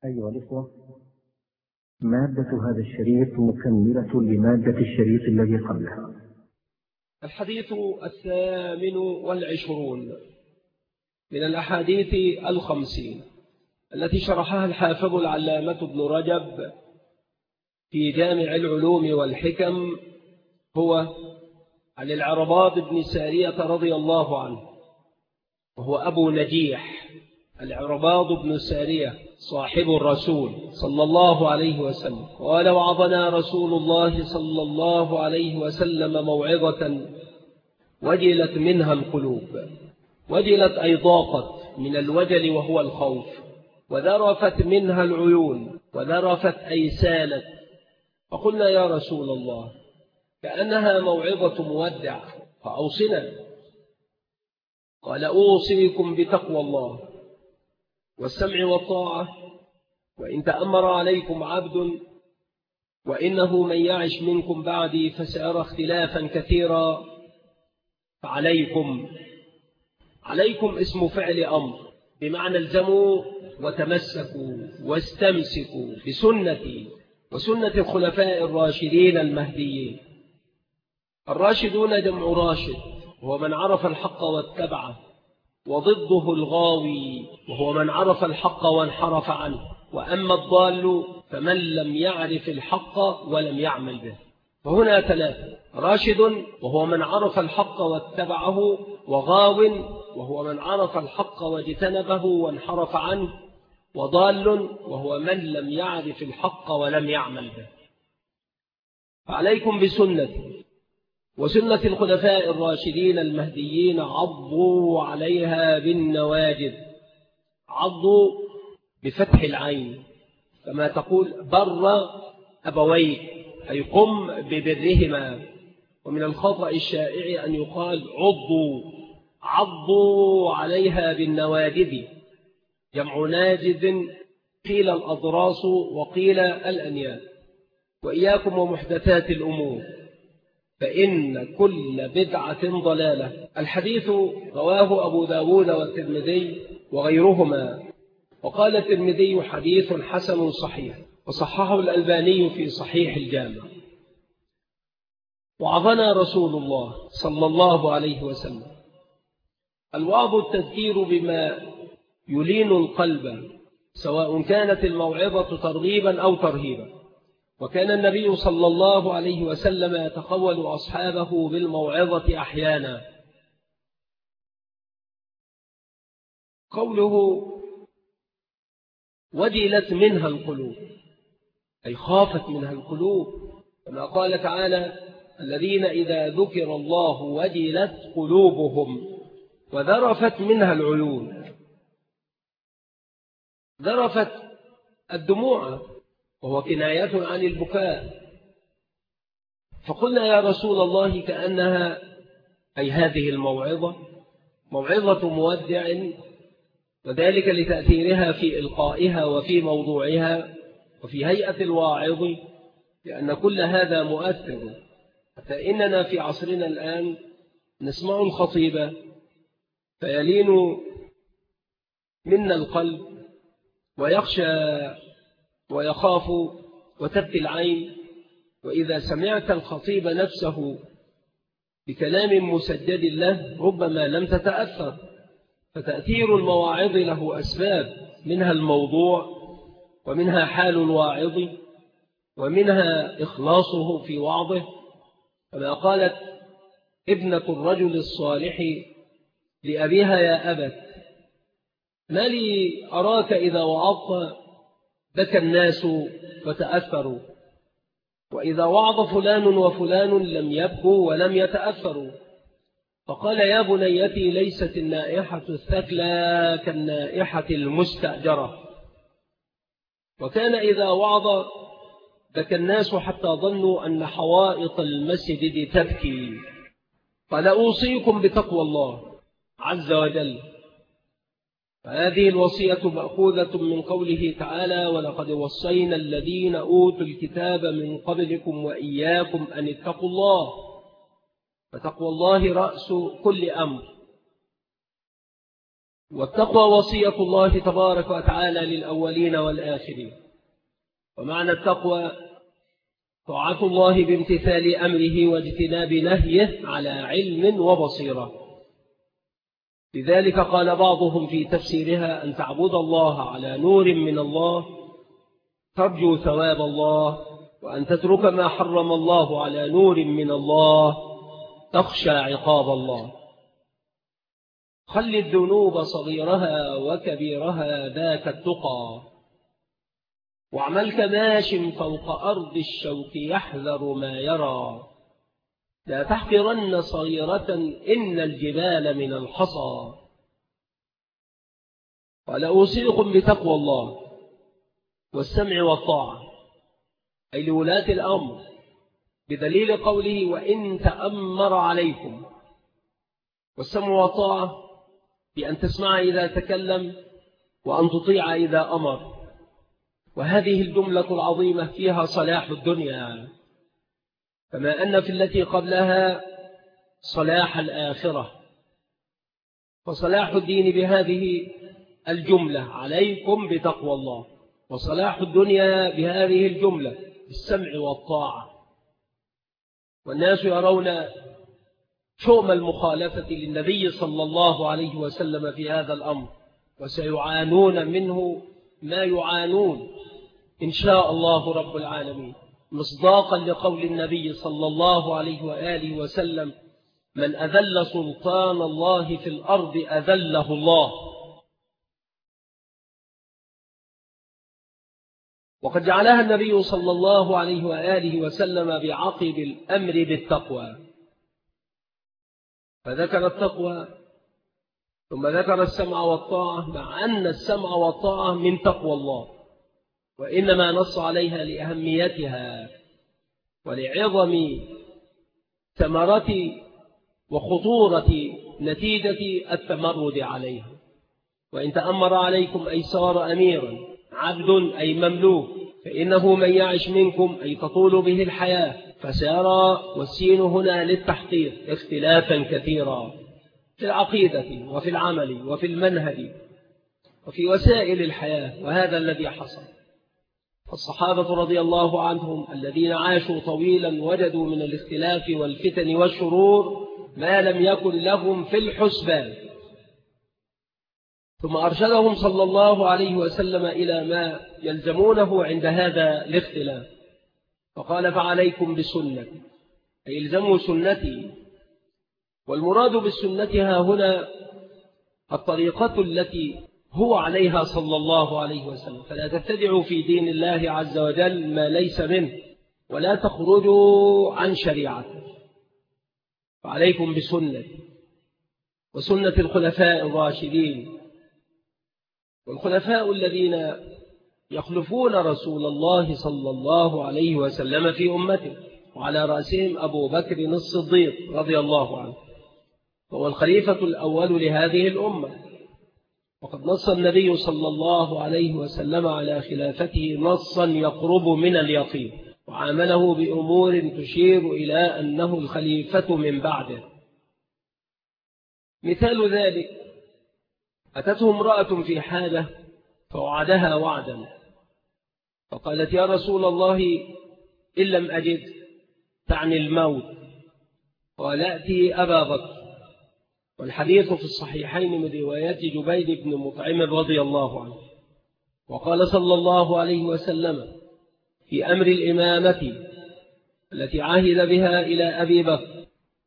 أيها الإخوة، مادة هذا الشريط مكملة لمادة الشريط الذي قبلها. الحديث 28 من الأحاديث 50 التي شرحها الحافظ العلامة ابن رجب في جامع العلوم والحكم هو عن العرباض بن سارية رضي الله عنه، وهو أبو نجيح. العرباض بن سارية صاحب الرسول صلى الله عليه وسلم قال: وعظنا رسول الله صلى الله عليه وسلم موعظة وجلت منها القلوب. وجلت أي ضاقت من الوجل وهو الخوف، وذرفت منها العيون، وذرفت أي سالت. فقلنا: يا رسول الله، كأنها موعظة مودع، فأوصنا. قال: أوصيكم بتقوى الله والسمع والطاعة، وإن تأمر عليكم عبد، وإنه من يعش منكم بعدي فسيرى اختلافا كثيرا، فعليكم. عليكم اسم فعل أمر، بمعنى الزموا وتمسكوا واستمسكوا بسنتي وسنة الخلفاء الراشدين المهديين. الراشدون جمع راشد، وهو من عرف الحق واتبعه، وضده الغاوي، وهو من عرف الحق وانحرف عنه. وأما الضال فمن لم يعرف الحق ولم يعمل به. فهنا ثلاثة: راشد وهو من عرف الحق واتبعه، وغاو وهو من عرف الحق واجتنبه وانحرف عنه، وضال وهو من لم يعرف الحق ولم يعمل به. فعليكم بسنتي وسنة الخلفاء الراشدين المهديين، عضوا عليها بالنواجذ. عضوا بفتح العين، كما تقول بر أبويك، أي قم ببرهما. ومن الخطأ الشائع أن يقال عضوا عليها بالنواجذ، جمع ناجذ، قيل الأضراس وقيل الأنياب. وإياكم ومحدثات الأمور، فإن كل بدعة ضلالة. الحديث رواه أبو داود والترمذي وغيرهما، وقال الترمذي: حديث حسن صحيح، وصححه الألباني في صحيح الجامع. وعظنا رسول الله صلى الله عليه وسلم. الوعظ التذكير بما يلين القلب، سواء كانت الموعظة ترغيبا أو ترهيبا. وكان النبي صلى الله عليه وسلم يتقول أصحابه بالموعظة أحيانا. قوله وجلت منها القلوب، أي خافت منها القلوب، كما قال تعالى: الذين إذا ذكر الله وجلت قلوبهم وذرفت منها العيون. ذرفت الدموع، وهو كناية عن البكاء. فقلنا: يا رسول الله، كأنها أي هذه الموعظة موعظة مودع، وذلك لتأثيرها في إلقائها وفي موضوعها وفي هيئة الواعظ، لأن كل هذا مؤثر. حتى إننا في عصرنا الآن نسمع الخطيب فيلين منا القلب، ويخشى ويخاف وتبكي العين. وإذا سمعت الخطيب نفسه بكلام مسجد له ربما لم تتأثر. فتأثير المواعظ له أسباب، منها الموضوع، ومنها حال الواعظ، ومنها إخلاصه في وعظه. كما قالت ابنة الرجل الصالح لأبيها: يا أبت، ما لي أراك إذا وعظت بكى الناس وتأثروا، وإذا وعظ فلان وفلان لم يبكوا ولم يتأثروا. فقال: يا بنيتي، ليست النائحة الثكلى كالنائحة المستأجرة. وكان إذا وعظ بكى الناس حتى ظنوا أن حوائط المسجد تبكي. قال: أوصيكم بتقوى الله عز وجل. فهذه الوصية مأخوذة من قوله تعالى: ولقد وصينا الذين أوتوا الكتاب من قبلكم وإياكم أن اتقوا الله. فتقوى الله رأس كل أمر. والتقوى وصية الله تبارك وتعالى للأولين والآخرين. ومعنى التقوى طاعة الله بامتثال أمره واجتناب نهيه على علم وبصيرة. لذلك قال بعضهم في تفسيرها أن تعبد الله على نور من الله ترجو ثواب الله، وأن تترك ما حرم الله على نور من الله تخشى عقاب الله. خل الذنوب صغيرها وكبيرها ذاك التقى، واعمل كماش فوق أرض الشوك يحذر ما يرى. لا تحقرن صغيرة إن الجبال من الحصى. قال أوصيكم بتقوى الله والسمع والطاعة، أي لولاة الأمر، بدليل قوله وإن تأمر عليكم. والسمع والطاعة بأن تسمع إذا تكلم وأن تطيع إذا أمر. وهذه الجملة العظيمة فيها صلاح الدنيا، كما أن في التي قبلها صلاح الآخرة. فصلاح الدين بهذه الجملة عليكم بتقوى الله، وصلاح الدنيا بهذه الجملة بالسمع والطاعة. والناس يرون شؤم المخالفة للنبي صلى الله عليه وسلم في هذا الأمر، وسيعانون منه ما يعانون إن شاء الله رب العالمين، مصداقا لقول النبي صلى الله عليه وآله وسلم من أذل سلطان الله في الأرض أذله الله. وقد جعلها النبي صلى الله عليه وآله وسلم بعقب الأمر بالتقوى، فذكر التقوى ثم ذكر السمع والطاعة، مع أن السمع والطاعة من تقوى الله، وإنما نص عليها لأهميتها ولعظم ثمرة وخطورة نتيجة التمرد عليها. وإن تأمر عليكم أي صار أميرا، عبد أي مملوك، فإنه من يعش منكم أي تطول به الحياة، فسيرى والسين هنا للتحقيق اختلافا كثيرا في العقيدة وفي العمل وفي المنهج وفي وسائل الحياة. وهذا الذي حصل. فالصحابة رضي الله عنهم الذين عاشوا طويلا وجدوا من الاختلاف والفتن والشرور ما لم يكن لهم في الحسبان، ثم أرشدهم صلى الله عليه وسلم إلى ما يلزمونه عند هذا الاختلاف، فقال فعليكم بسنتي، أي الزموا سنتي. والمراد بالسنة ها هنا الطريقة التي هو عليها صلى الله عليه وسلم، فلا تبتدعوا في دين الله عز وجل ما ليس منه، ولا تخرجوا عن شريعته. فعليكم بسنتي وسنة الخلفاء الراشدين، والخلفاء الذين يخلفون رسول الله صلى الله عليه وسلم في أمته، وعلى رأسهم أبو بكر الصديق رضي الله عنه، هو الخليفة الأول لهذه الأمة. وقد نص النبي صلى الله عليه وسلم على خلافته نصا يقرب من اليقين، وعامله بأمور تشير إلى أنه الخليفة من بعده. مثال ذلك أتته امرأة في حاجة فوعدها وعدا، فقالت يا رسول الله إن لم أجد، تعني الموت، قال ائتي أبا بكر. والحديث في الصحيحين من روايات جبير بن مطعم رضي الله عنه. وقال صلى الله عليه وسلم في أمر الإمامة التي عهد بها إلى أبي بكر،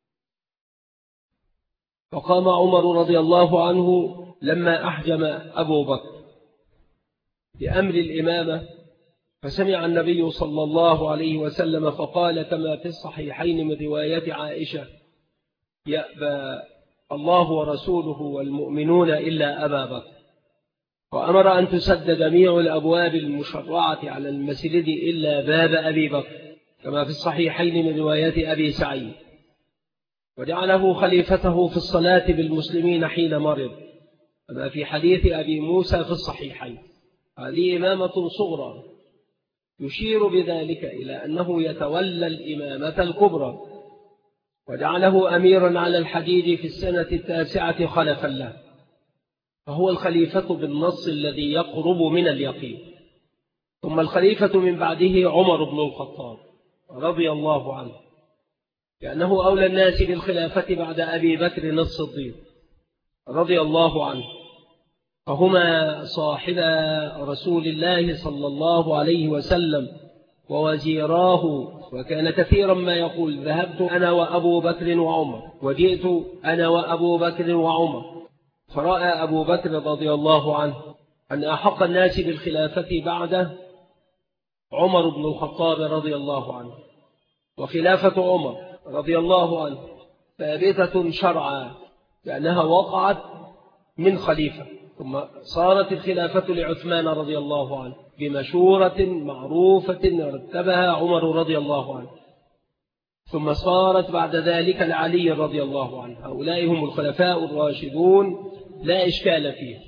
فقام عمر رضي الله عنه لما أحجم أبو بكر بأمر الإمامة، فسمع النبي صلى الله عليه وسلم فقال كما في الصحيحين من رواية عائشة يأبى الله ورسوله والمؤمنون إلا أبا بكر، وأمر أن تسد جميع الأبواب المشرعة على المسجد إلا باب أبي بكر كما في الصحيحين من رواية أبي سعيد، وجعله خليفته في الصلاة بالمسلمين حين مرض كما في حديث أبي موسى في الصحيحين. هذه إمامة صغرى يشير بذلك إلى أنه يتولى الإمامة الكبرى، وجعله أميرا على الحديد في السنة 9 خلفا له. فهو الخليفة بالنص الذي يقرب من اليقين. ثم الخليفة من بعده عمر بن الخطاب رضي الله عنه، لأنه أولى الناس بالخلافة بعد أبي بكر الصديق رضي الله عنه، فهما صاحبا رسول الله صلى الله عليه وسلم ووزيراه، وكان كثيرا ما يقول ذهبت أنا وأبو بكر وعمر وجئت أنا وأبو بكر وعمر، فرأى أبو بكر رضي الله عنه أن أحق الناس بالخلافة بعده عمر بن الخطاب رضي الله عنه، وخلافة عمر رضي الله عنه ثابتة شرعا لأنها وقعت من خليفة، ثم صارت الخلافة لعثمان رضي الله عنه بمشورة معروفة رتبها عمر رضي الله عنه، ثم صارت بعد ذلك لعلي رضي الله عنه. هؤلاء هم الخلفاء الراشدون لا إشكال فيه.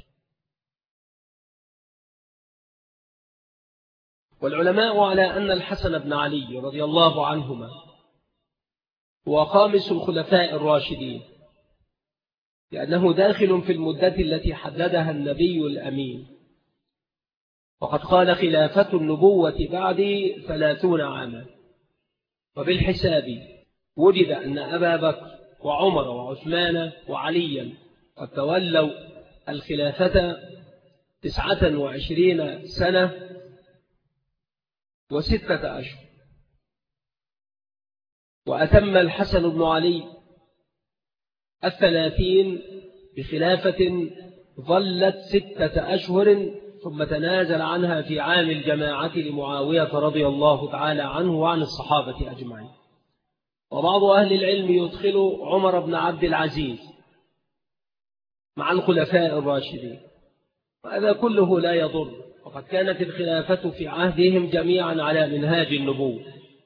والعلماء على أن الحسن بن علي رضي الله عنهما هو خامس الخلفاء الراشدين، لأنه داخل في المدة التي حددها النبي الأمين، وقد قال خلافة النبوة بعدي 30 عاما، وبالحساب وجد أن أبا بكر وعمر وعثمان وعليا قد تولوا الخلافة 29 سنة و6 أشهر، وأتم الحسن بن علي 30 بخلافة ظلت 6 أشهر، ثم تنازل عنها في عام الجماعة لمعاوية رضي الله تعالى عنه وعن الصحابة أجمعين. وبعض أهل العلم يدخل عمر بن عبد العزيز مع الخلفاء الراشدين، وهذا كله لا يضر، وقد كانت الخلافة في عهدهم جميعا على منهاج النبوة.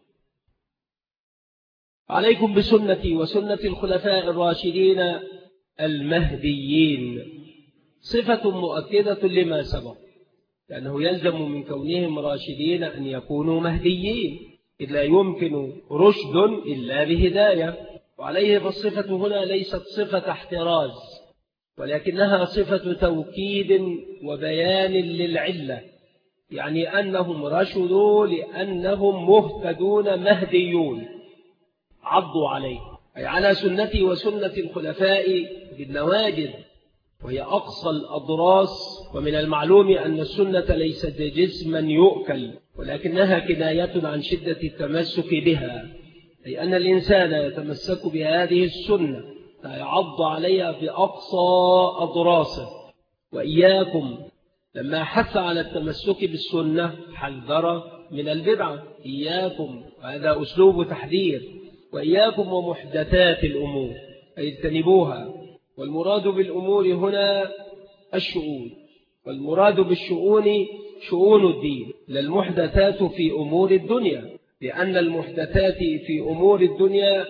عليكم بسنتي وسنة الخلفاء الراشدين المهديين، صفة مؤكدة لما سبق، لأنه يلزم من كونهم راشدين أن يكونوا مهديين، إذ لا يمكن رشد إلا بهداية. وعليه فالصفة هنا ليست صفة احتراز، ولكنها صفة توكيد وبيان للعلة، يعني أنهم رشدوا لأنهم مهتدون مهديون، عضوا عليه، أي على سنتي وسنة الخلفاء بالنواجذ، وهي أقصى الأضراس. ومن المعلوم أن السنة ليست جسما يؤكل، ولكنها كناية عن شدة التمسك بها، أي أن الإنسان يتمسك بهذه السنة فيعض عليها بأقصى أضراسه. وإياكم لما حث على التمسك بالسنة حذر من البدعة، إياكم، وهذا أسلوب تحذير، وإياكم ومحدثات الأمور أي اجتنبوها. والمراد بالأمور هنا الشؤون، والمراد بالشؤون شؤون الدين، لا المحدثات في أمور الدنيا، لأن المحدثات في أمور الدنيا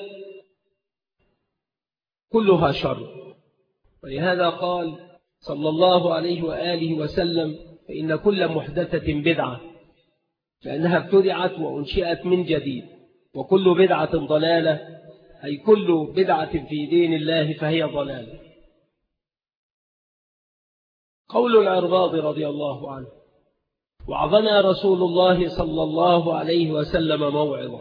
كلها شر. ولهذا قال صلى الله عليه وآله وسلم فإن كل محدثة بدعة، لأنها ابتدعت وأنشئت من جديد، وكل بدعة ضلالة، أي كل بدعة في دين الله فهي ضلالة. قول العرباض رضي الله عنه: وعظنا رسول الله صلى الله عليه وسلم موعظة.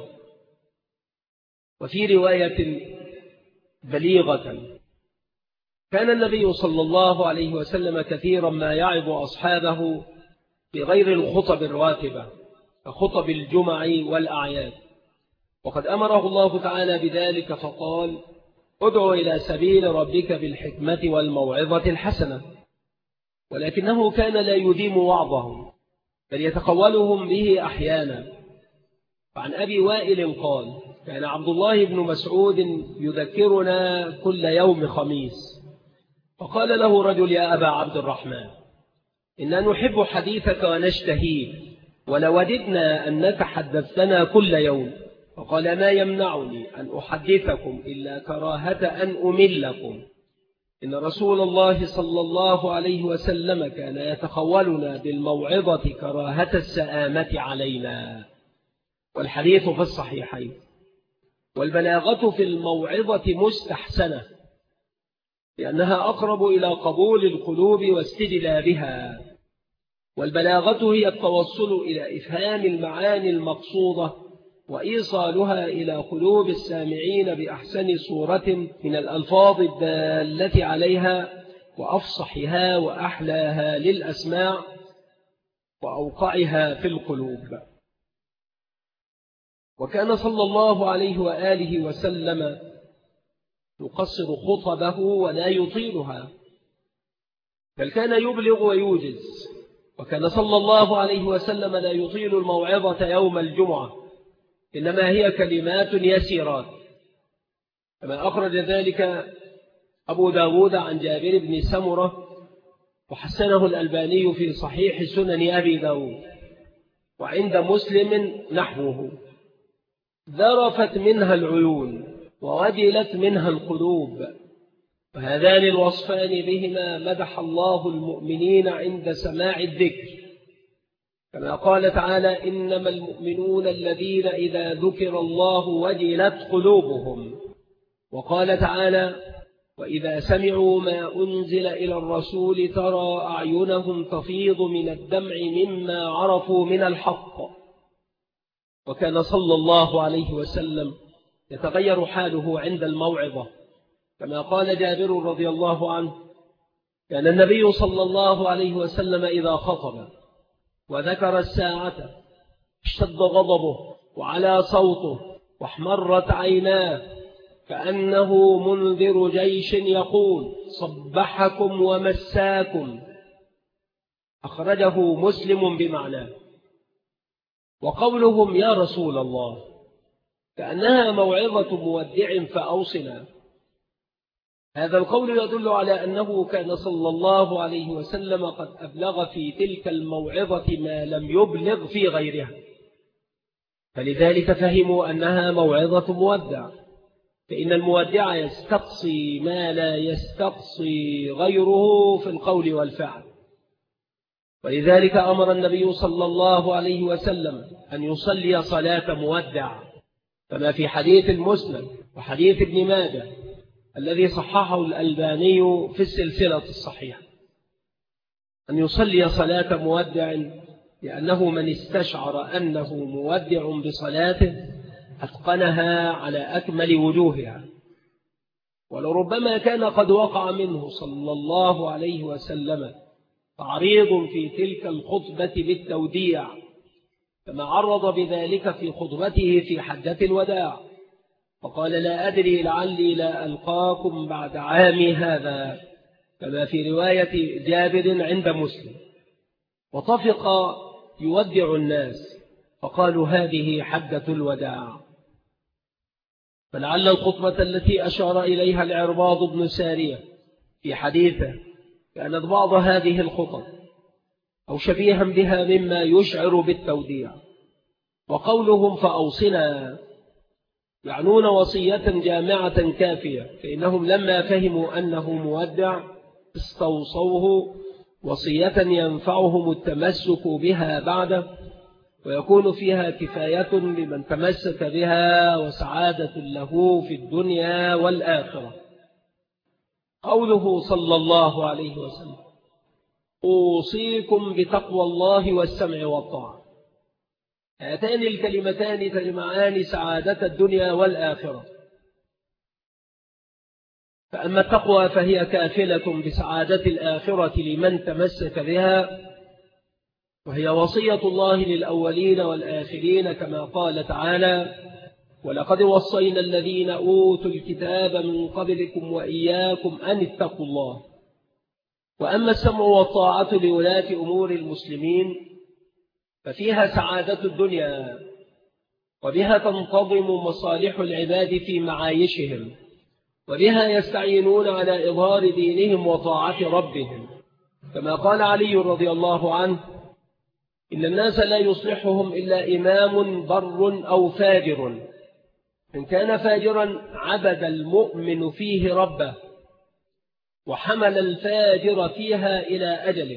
وفي رواية بليغة: كان النبي صلى الله عليه وسلم كثيرا ما يعظ أصحابه بغير الخطب الراتبة كخطب الجمع والأعياد، وقد أمره الله تعالى بذلك فقال: ادع إلى سبيل ربك بالحكمة والموعظة الحسنة. ولكنه كان لا يديم وعظهم بل يتقولهم به أحيانا. فعن أبي وائل قال: كان عبد الله بن مسعود يذكرنا كل يوم خميس، فقال له رجل: يا أبا عبد الرحمن، إننا نحب حديثك ونشتهيه، ولوددنا أنك حدثتنا كل يوم. فقال: ما يمنعني أن أحدثكم إلا كراهة أن أملكم، إن رسول الله صلى الله عليه وسلم كان يتخولنا بالموعظة كراهة السآمة علينا. والحديث في الصحيحين. والبلاغة في الموعظة مستحسنة، لأنها أقرب إلى قبول القلوب واستجلابها، والبلاغة هي التوصل إلى إفهام المعاني المقصودة وإيصالها إلى قلوب السامعين بأحسن صورة من الألفاظ الدالة عليها وأفصحها وأحلاها للأسماع وأوقعها في القلوب. وكان صلى الله عليه وآله وسلم يقصر خطبه ولا يطيلها، بل كان يبلغ ويوجز. وكان صلى الله عليه وسلم لا يطيل الموعظة يوم الجمعة، إنما هي كلمات يسيرات، كما أخرج ذلك أبو داود عن جابر بن سمرة وحسنه الألباني في صحيح سنن أبي داود، وعند مسلم نحوه: ذرفت منها العيون ووجلت منها القلوب، وهذان الوصفان بهما مدح الله المؤمنين عند سماع الذكر، كما قال تعالى: إنما المؤمنون الذين إذا ذكر الله وجلت قلوبهم. وقال تعالى: وإذا سمعوا ما أنزل إلى الرسول ترى أعينهم تفيض من الدمع مما عرفوا من الحق. وكان صلى الله عليه وسلم يتغير حاله عند الموعظة، كما قال جابر رضي الله عنه: كان النبي صلى الله عليه وسلم إذا خطب وذكر الساعة اشتد غضبه وعلى صوته واحمرت عيناه كأنه منذر جيش يقول: صبحكم ومساكم. أخرجه مسلم بمعناه. وقولهم يا رسول الله كأنها موعظة مودع فأوصنا، هذا القول يدل على أنه كان صلى الله عليه وسلم قد أبلغ في تلك الموعظة ما لم يبلغ في غيرها، فلذلك فهموا أنها موعظة مودع، فإن المودع يستقصي ما لا يستقصي غيره في القول والفعل. ولذلك أمر النبي صلى الله عليه وسلم أن يصلي صلاة مودع، كما في حديث المسند وحديث ابن ماجه الذي صححه الألباني في السلسلة الصحيحة، أن يصلي صلاة مودع، لأنه من استشعر أنه مودع بصلاته أتقنها على أكمل وجوهها. ولربما كان قد وقع منه صلى الله عليه وسلم تعريض في تلك الخطبة بالتوديع، كما عرض بذلك في خطبته في حجة الوداع، فقال: لا أدري لعلي لا ألقاكم بعد عامي هذا، كما في رواية جابر عند مسلم. وطفق يودع الناس فقالوا: هذه حجة الوداع. فلعل الخطبة التي أشار إليها العرباض بن سارية في حديثه كانت بعض هذه الخطب أو شبيها بها مما يشعر بالتوديع. وقولهم فأوصنا يعنون وصية جامعة كافية، فإنهم لما فهموا أنه مودع استوصوه وصية ينفعهم التمسك بها بعده، ويكون فيها كفاية لمن تمسك بها وسعادة له في الدنيا والآخرة. قوله صلى الله عليه وسلم: أوصيكم بتقوى الله والسمع والطاعة، هاتان الكلمتان تجمعان سعادة الدنيا والآخرة. فأما التقوى فهي كافلة بسعادة الآخرة لمن تمسك بها، وهي وصية الله للأولين والآخرين، كما قال تعالى: ولقد وصينا الذين أوتوا الكتاب من قبلكم وإياكم أن اتقوا الله. وأما السمع والطاعة لولاة أمور المسلمين ففيها سعادة الدنيا، وبها تنتظم مصالح العباد في معايشهم، وبها يستعينون على إظهار دينهم وطاعة ربهم، كما قال علي رضي الله عنه: إن الناس لا يصلحهم إلا إمام بر أو فاجر، إن كان فاجرا عبد المؤمن فيه ربه وحمل الفاجر فيها إلى أجله.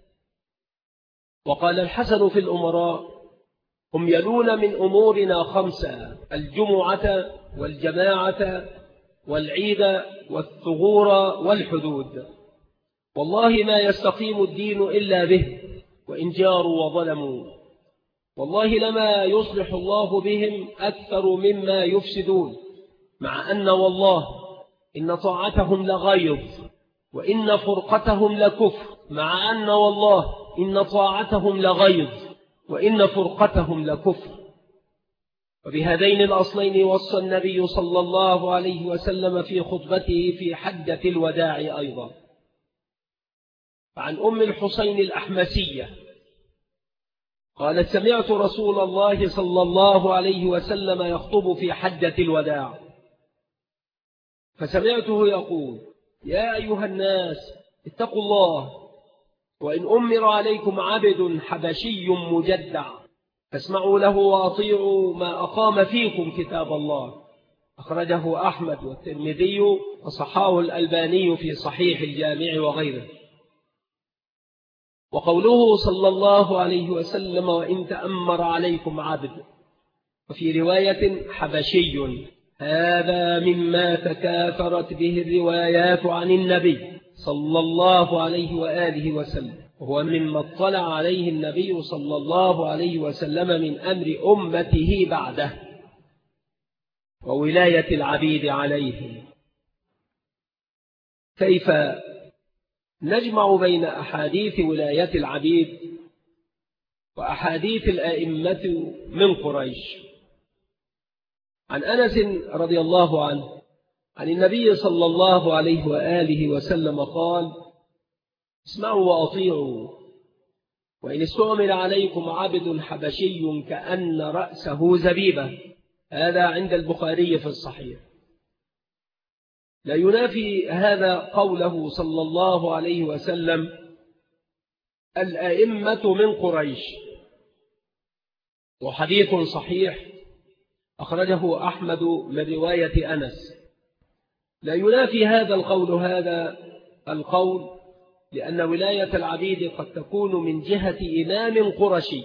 وقال الحسن في الأمراء: هم يلون من أمورنا 5: الجمعة والجماعة والعيد والثغور والحدود. والله ما يستقيم الدين إلا به، وإن جاروا وظلموا. والله لما يصلح الله بهم أكثر مما يفسدون، مع أن والله إن طاعتهم لغيظ، وإن فرقتهم لكفر، مع أن والله إن طاعتهم لغيظ، وإن فرقتهم لكفر. وبهذين الأصلين وصى النبي صلى الله عليه وسلم في خطبته في حجة الوداع أيضا. عن أم الحسين الأحمسية قالت: سمعت رسول الله صلى الله عليه وسلم يخطب في حجة الوداع، فسمعته يقول: يا أيها الناس اتقوا الله، وإن أمر عليكم عبد حبشي مجدع فاسمعوا له وأطيعوا ما أقام فيكم كتاب الله. أخرجه أحمد والترمذي وصححه الألباني في صحيح الجامع وغيره. وقوله صلى الله عليه وسلم: وإن تأمر عليكم عبد، وفي رواية حبشي، هذا مما تكاثرت به الروايات عن النبي صلى الله عليه وآله وسلم، وهو مما اطلع عليه النبي صلى الله عليه وسلم من أمر أمته بعده وولاية العبيد عليهم. كيف نجمع بين أحاديث ولاية العبيد وأحاديث الأئمة من قريش؟ عن أنس رضي الله عنه عن النبي صلى الله عليه وآله وسلم قال: اسمعوا وأطيعوا، وإن استعمل عليكم عبد حبشي كأن رأسه زبيبة. هذا عند البخاري في الصحيح. لا ينافي هذا قوله صلى الله عليه وسلم: الأئمة من قريش، وحديث صحيح أخرجه أحمد من رواية أنس. لا ينافي هذا القول لأن ولاية العبيد قد تكون من جهة إمام قرشي.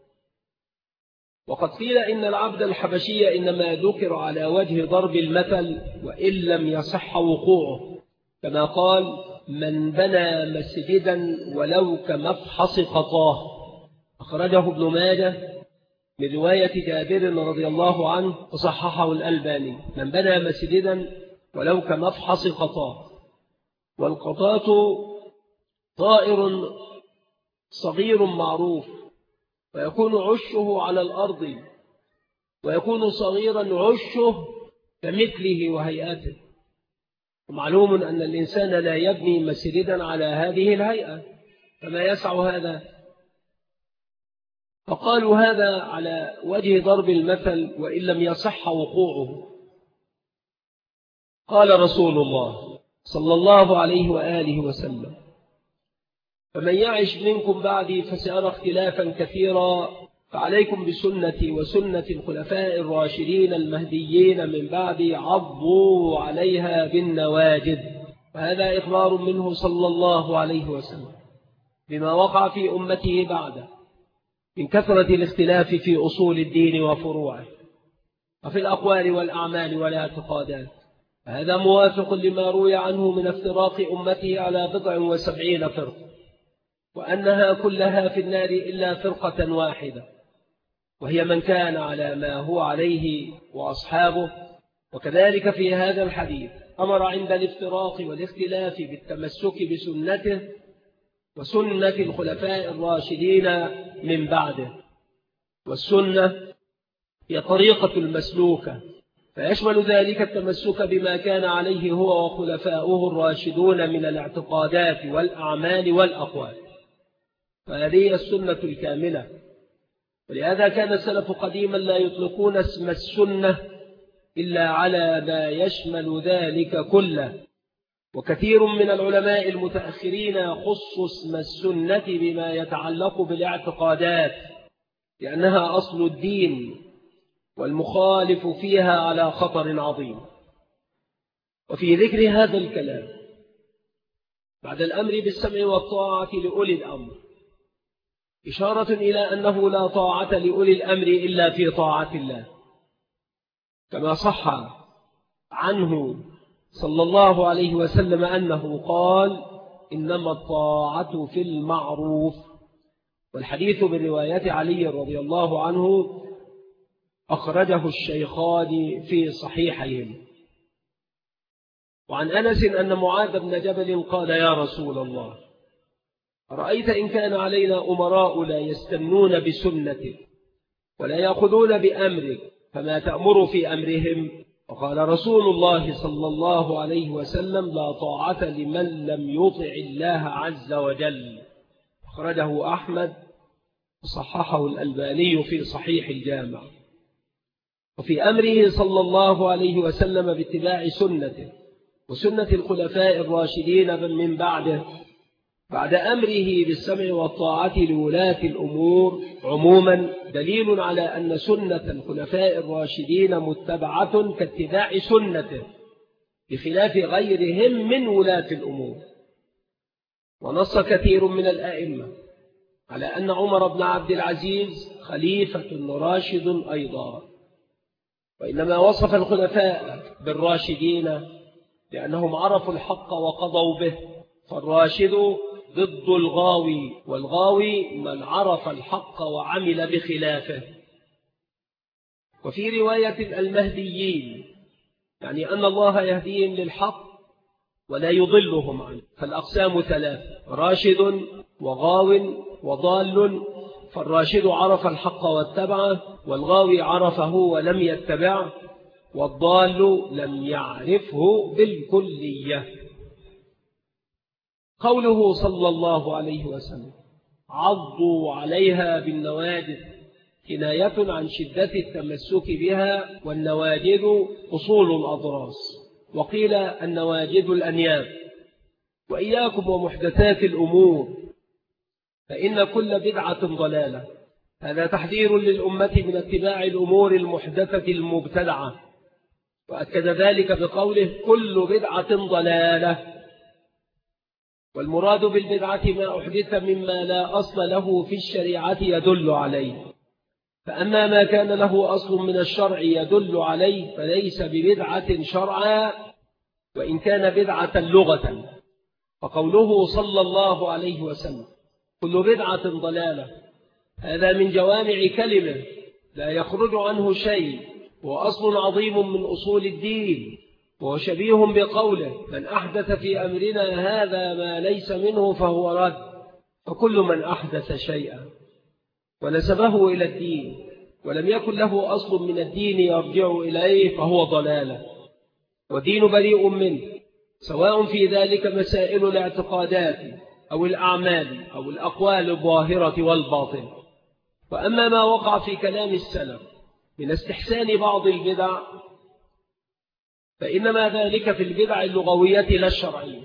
وقد قيل إن العبد الحبشي إنما ذكر على وجه ضرب المثل وإن لم يصح وقوعه، كما قال: من بنى مسجدا ولو كمفحص خطاه. أخرجه ابن ماجه من رواية جابر رضي الله عنه وصححه الألباني: من بنى مسجدا ولو كمفحص خطاه. والقطاة طائر صغير معروف، ويكون عشه على الأرض، ويكون صغيرا عشه كمثله وهيئته. ومعلوم أن الإنسان لا يبني مسجدا على هذه الهيئة، فما يسع هذا. فقالوا هذا على وجه ضرب المثل وإن لم يصح وقوعه. قال رسول الله صلى الله عليه وآله وسلم: فمن يعش منكم بعدي فسيرى اختلافا كثيرا، فعليكم بسنتي وسنة الخلفاء الراشدين المهديين من بعدي، عضوا عليها بالنواجذ. وهذا إخبار منه صلى الله عليه وسلم بما وقع في أمته بعده من كثرة الاختلاف في أصول الدين وفروعه، وفي الأقوال والأعمال والاعتقادات. هذا موافق لما روي عنه من افتراق أمته على 79 فرقة، وأنها كلها في النار إلا فرقة واحدة، وهي من كان على ما هو عليه وأصحابه. وكذلك في هذا الحديث أمر عند الافتراق والاختلاف بالتمسك بسنته وسنة الخلفاء الراشدين من بعده. والسنة هي طريقة المسلوكة، فيشمل ذلك التمسك بما كان عليه هو وخلفاؤه الراشدون من الاعتقادات والأعمال والأقوال، فهذه السنة الكاملة. ولهذا كان السلف قديما لا يطلقون اسم السنة إلا على ما يشمل ذلك كله. وكثير من العلماء المتأخرين خصوا اسم السنة بما يتعلق بالاعتقادات، لأنها أصل الدين، والمخالف فيها على خطر عظيم. وفي ذكر هذا الكلام بعد الأمر بالسمع والطاعة لأولي الأمر إشارة إلى أنه لا طاعة لأولي الأمر إلا في طاعة الله، كما صح عنه صلى الله عليه وسلم أنه قال: إنما الطاعة في المعروف. والحديث برواية علي رضي الله عنه أخرجه الشيخان في صحيحهم. وعن أنس أن معاذ بن جبل قال: يا رسول الله، أرأيت إن كان علينا أمراء لا يستنون بسنتك ولا يأخذون بأمرك، فما تأمر في أمرهم؟ وقال رسول الله صلى الله عليه وسلم: لا طاعة لمن لم يطع الله عز وجل. أخرجه أحمد وصححه الألباني في صحيح الجامع. وفي أمره صلى الله عليه وسلم باتباع سنته وسنة الخلفاء الراشدين من بعده، بعد أمره بالسمع والطاعة لولاة الأمور عموما، دليل على أن سنة الخلفاء الراشدين متبعة كاتباع سنته بخلاف غيرهم من ولاة الأمور. ونص كثير من الآئمة على أن عمر بن عبد العزيز خليفة راشد أيضا، وإنما وصف الخلفاء بالراشدين لأنهم عرفوا الحق وقضوا به، فالراشد ضد الغاوي، والغاوي من عرف الحق وعمل بخلافه. وفي رواية المهديين، يعني أن الله يهديهم للحق ولا يضلهم عنه. فالأقسام ثلاثة: راشد وغاو وضال. فالراشد عرف الحق واتبعه، والغاوي عرفه ولم يتبعه، والضال لم يعرفه بالكلية. قوله صلى الله عليه وسلم: عضوا عليها بالنواجذ، كناية عن شدة التمسك بها، والنواجذ أصول الأضراس، وقيل النواجذ الأنياب. وإياكم ومحدثات الأمور، فإن كل بدعة ضلالة. هذا تحذير للأمة من اتباع الأمور المحدثة المبتدعة، وأكد ذلك بقوله: كل بدعة ضلالة. والمراد بالبدعة ما أحدث مما لا أصل له في الشريعة يدل عليه، فأما ما كان له أصل من الشرع يدل عليه فليس ببدعة شرعا، وإن كان بدعة لغة. فقوله صلى الله عليه وسلم: كل بدعة ضلالة، هذا من جوامع كلمة لا يخرج عنه شيء، وأصل عظيم من أصول الدين، وهو شبيه بقوله: من أحدث في أمرنا هذا ما ليس منه فهو رد. فكل من أحدث شيئا ونسبه إلى الدين ولم يكن له أصل من الدين يرجع إليه فهو ضلالة، والدين بريء منه، سواء في ذلك مسائل الاعتقادات أو الأعمال أو الأقوال الظاهرة والباطن. وأما ما وقع في كلام السلف من استحسان بعض البدع، فإنما ذلك في البدع اللغوية لا الشرعية.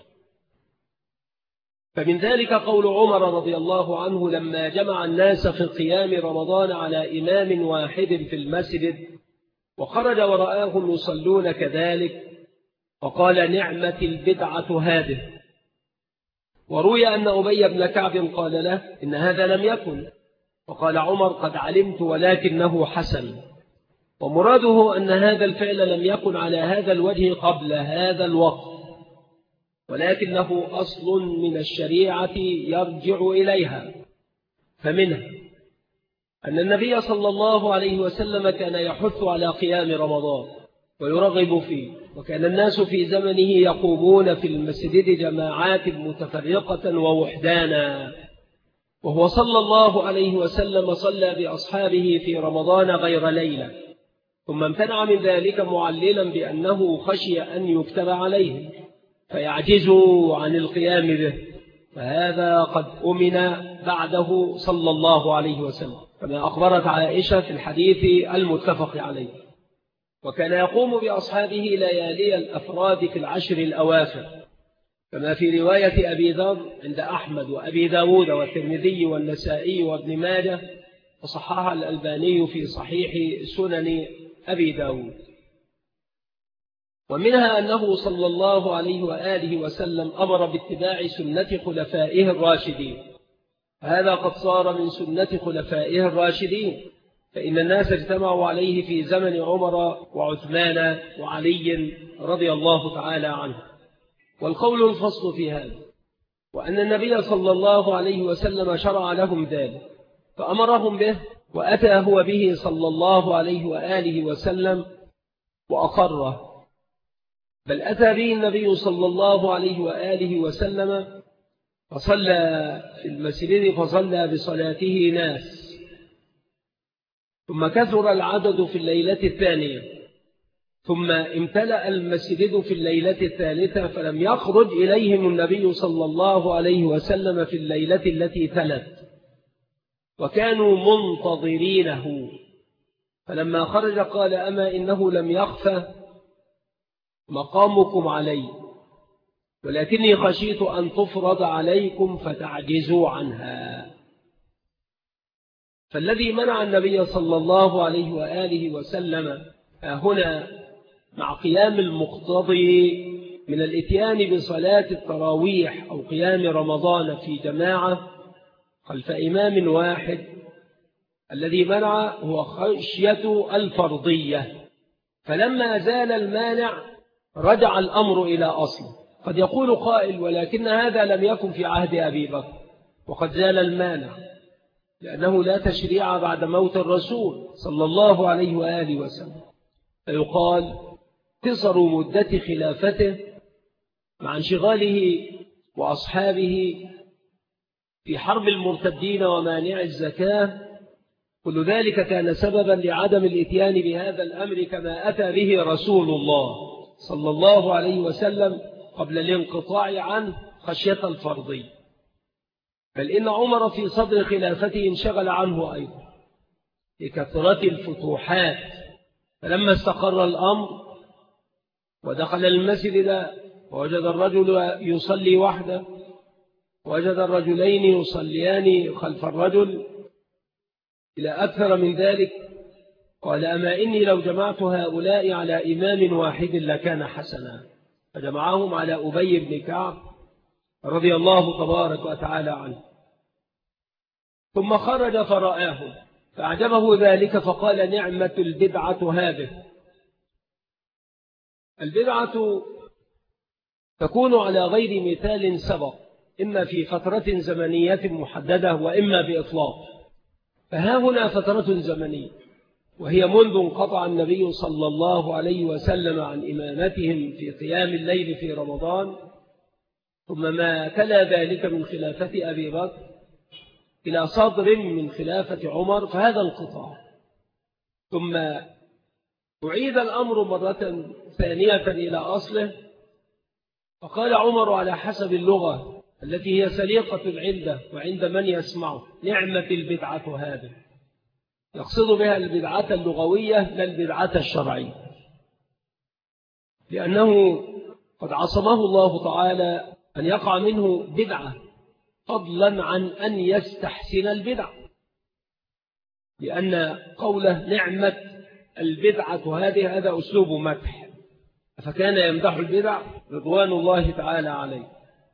فمن ذلك قول عمر رضي الله عنه لما جمع الناس في قيام رمضان على إمام واحد في المسجد، وخرج ورآهم يصلون كذلك، فقال: نعمة البدعة هذه. وروي أن أبي بن كعب قال له: إن هذا لم يكن. وقال عمر: قد علمت ولكنه حسن. ومراده أن هذا الفعل لم يكن على هذا الوجه قبل هذا الوقت، ولكنه أصل من الشريعة يرجع إليها. فمنها أن النبي صلى الله عليه وسلم كان يحث على قيام رمضان ويرغب فيه، وكان الناس في زمنه يقومون في المسجد جماعات متفرقة ووحدانا، وهو صلى الله عليه وسلم صلى بأصحابه في رمضان غير ليلة، ثم امتنع من ذلك معللا بأنه خشي أن يكتب عليهم فيعجزوا عن القيام به، فهذا قد أمن بعده صلى الله عليه وسلم، كما أخبرت عائشة في الحديث المتفق عليه. وكان يقوم بأصحابه ليالي الأفراد في العشر الأواخر، كما في رواية أبي ذر عند أحمد وأبي داود والترمذي والنسائي وابن ماجه، وصححها الألباني في صحيح سنن أبي داود. ومنها أنه صلى الله عليه وآله وسلم أمر باتباع سنة خلفائه الراشدين، هذا قد صار من سنة خلفائه الراشدين، فإن الناس اجتمعوا عليه في زمن عمر وعثمان وعلي رضي الله تعالى عنه. والقول الفصل في هذا وأن النبي صلى الله عليه وسلم شرع لهم ذلك فأمرهم به، وأتى هو به صلى الله عليه وآله وسلم وأقره، بل أتى به النبي صلى الله عليه وآله وسلم فصلى في المسجد فصلى بصلاته ناس، ثم كثر العدد في الليلة الثانية، ثم امتلأ المسجد في الليلة الثالثة، فلم يخرج إليهم النبي صلى الله عليه وسلم في الليلة التي تلت، وكانوا منتظرينه. فلما خرج قال: أما إنه لم يخفى مقامكم علي، ولكني خشيت أن تفرض عليكم فتعجزوا عنها. فالذي منع النبي صلى الله عليه وآله وسلم هنا مع قيام المقتضي من الاتيان بصلاة التراويح أو قيام رمضان في جماعة خلف إمام واحد، الذي منع هو خشية الفرضية. فلما زال المانع رجع الأمر إلى أصله. قد يقول قائل: ولكن هذا لم يكن في عهد أبي بكر، وقد زال المانع، لأنه لا تشريع بعد موت الرسول صلى الله عليه وآله وسلم. فيقال: قصر مدة خلافته مع انشغاله وأصحابه في حرب المرتدين ومانع الزكاة، كل ذلك كان سببا لعدم الاتيان بهذا الأمر كما أتى به رسول الله صلى الله عليه وسلم قبل الانقطاع عنه خشية الفرضي. بل إن عمر في صدر خلافته انشغل عنه أيضا لكثرة الفتوحات، فلما استقر الأمر ودخل المسجد ووجد الرجل يصلي وحده، ووجد الرجلين يصليان خلف الرجل إلى أكثر من ذلك، قال: أما إني لو جمعت هؤلاء على إمام واحد لكان حسنا. فجمعهم على أبي بن كعب رضي الله تبارك وتعالى عنه، ثم خرج فرآهم فأعجبه ذلك فقال: نعمة البدعة هذه. البدعة تكون على غير مثال سبق، إما في فترة زمنية محددة وإما بإطلاق. فها هنا فترة زمنية، وهي منذ انقطع النبي صلى الله عليه وسلم عن إمامتهم في قيام الليل في رمضان، ثم ما تلا ذلك من خلافة أبي بكر إلى صدر من خلافة عمر، فهذا انقطاع. ثم أعيد الأمر مرة ثانية إلى أصله، فقال عمر على حسب اللغة التي هي سليقة عنده وعند من يسمعه: نعمة البدعة هذه، يقصد بها البدعة اللغوية لا البدعة الشرعية، لأنه قد عصمه الله تعالى أن يقع منه بدعة فضلا عن أن يستحسن البدع، لأن قوله نعمة البدعة هذه هذا أسلوب مدح، فكان يمدح البدع رضوان الله تعالى عليه.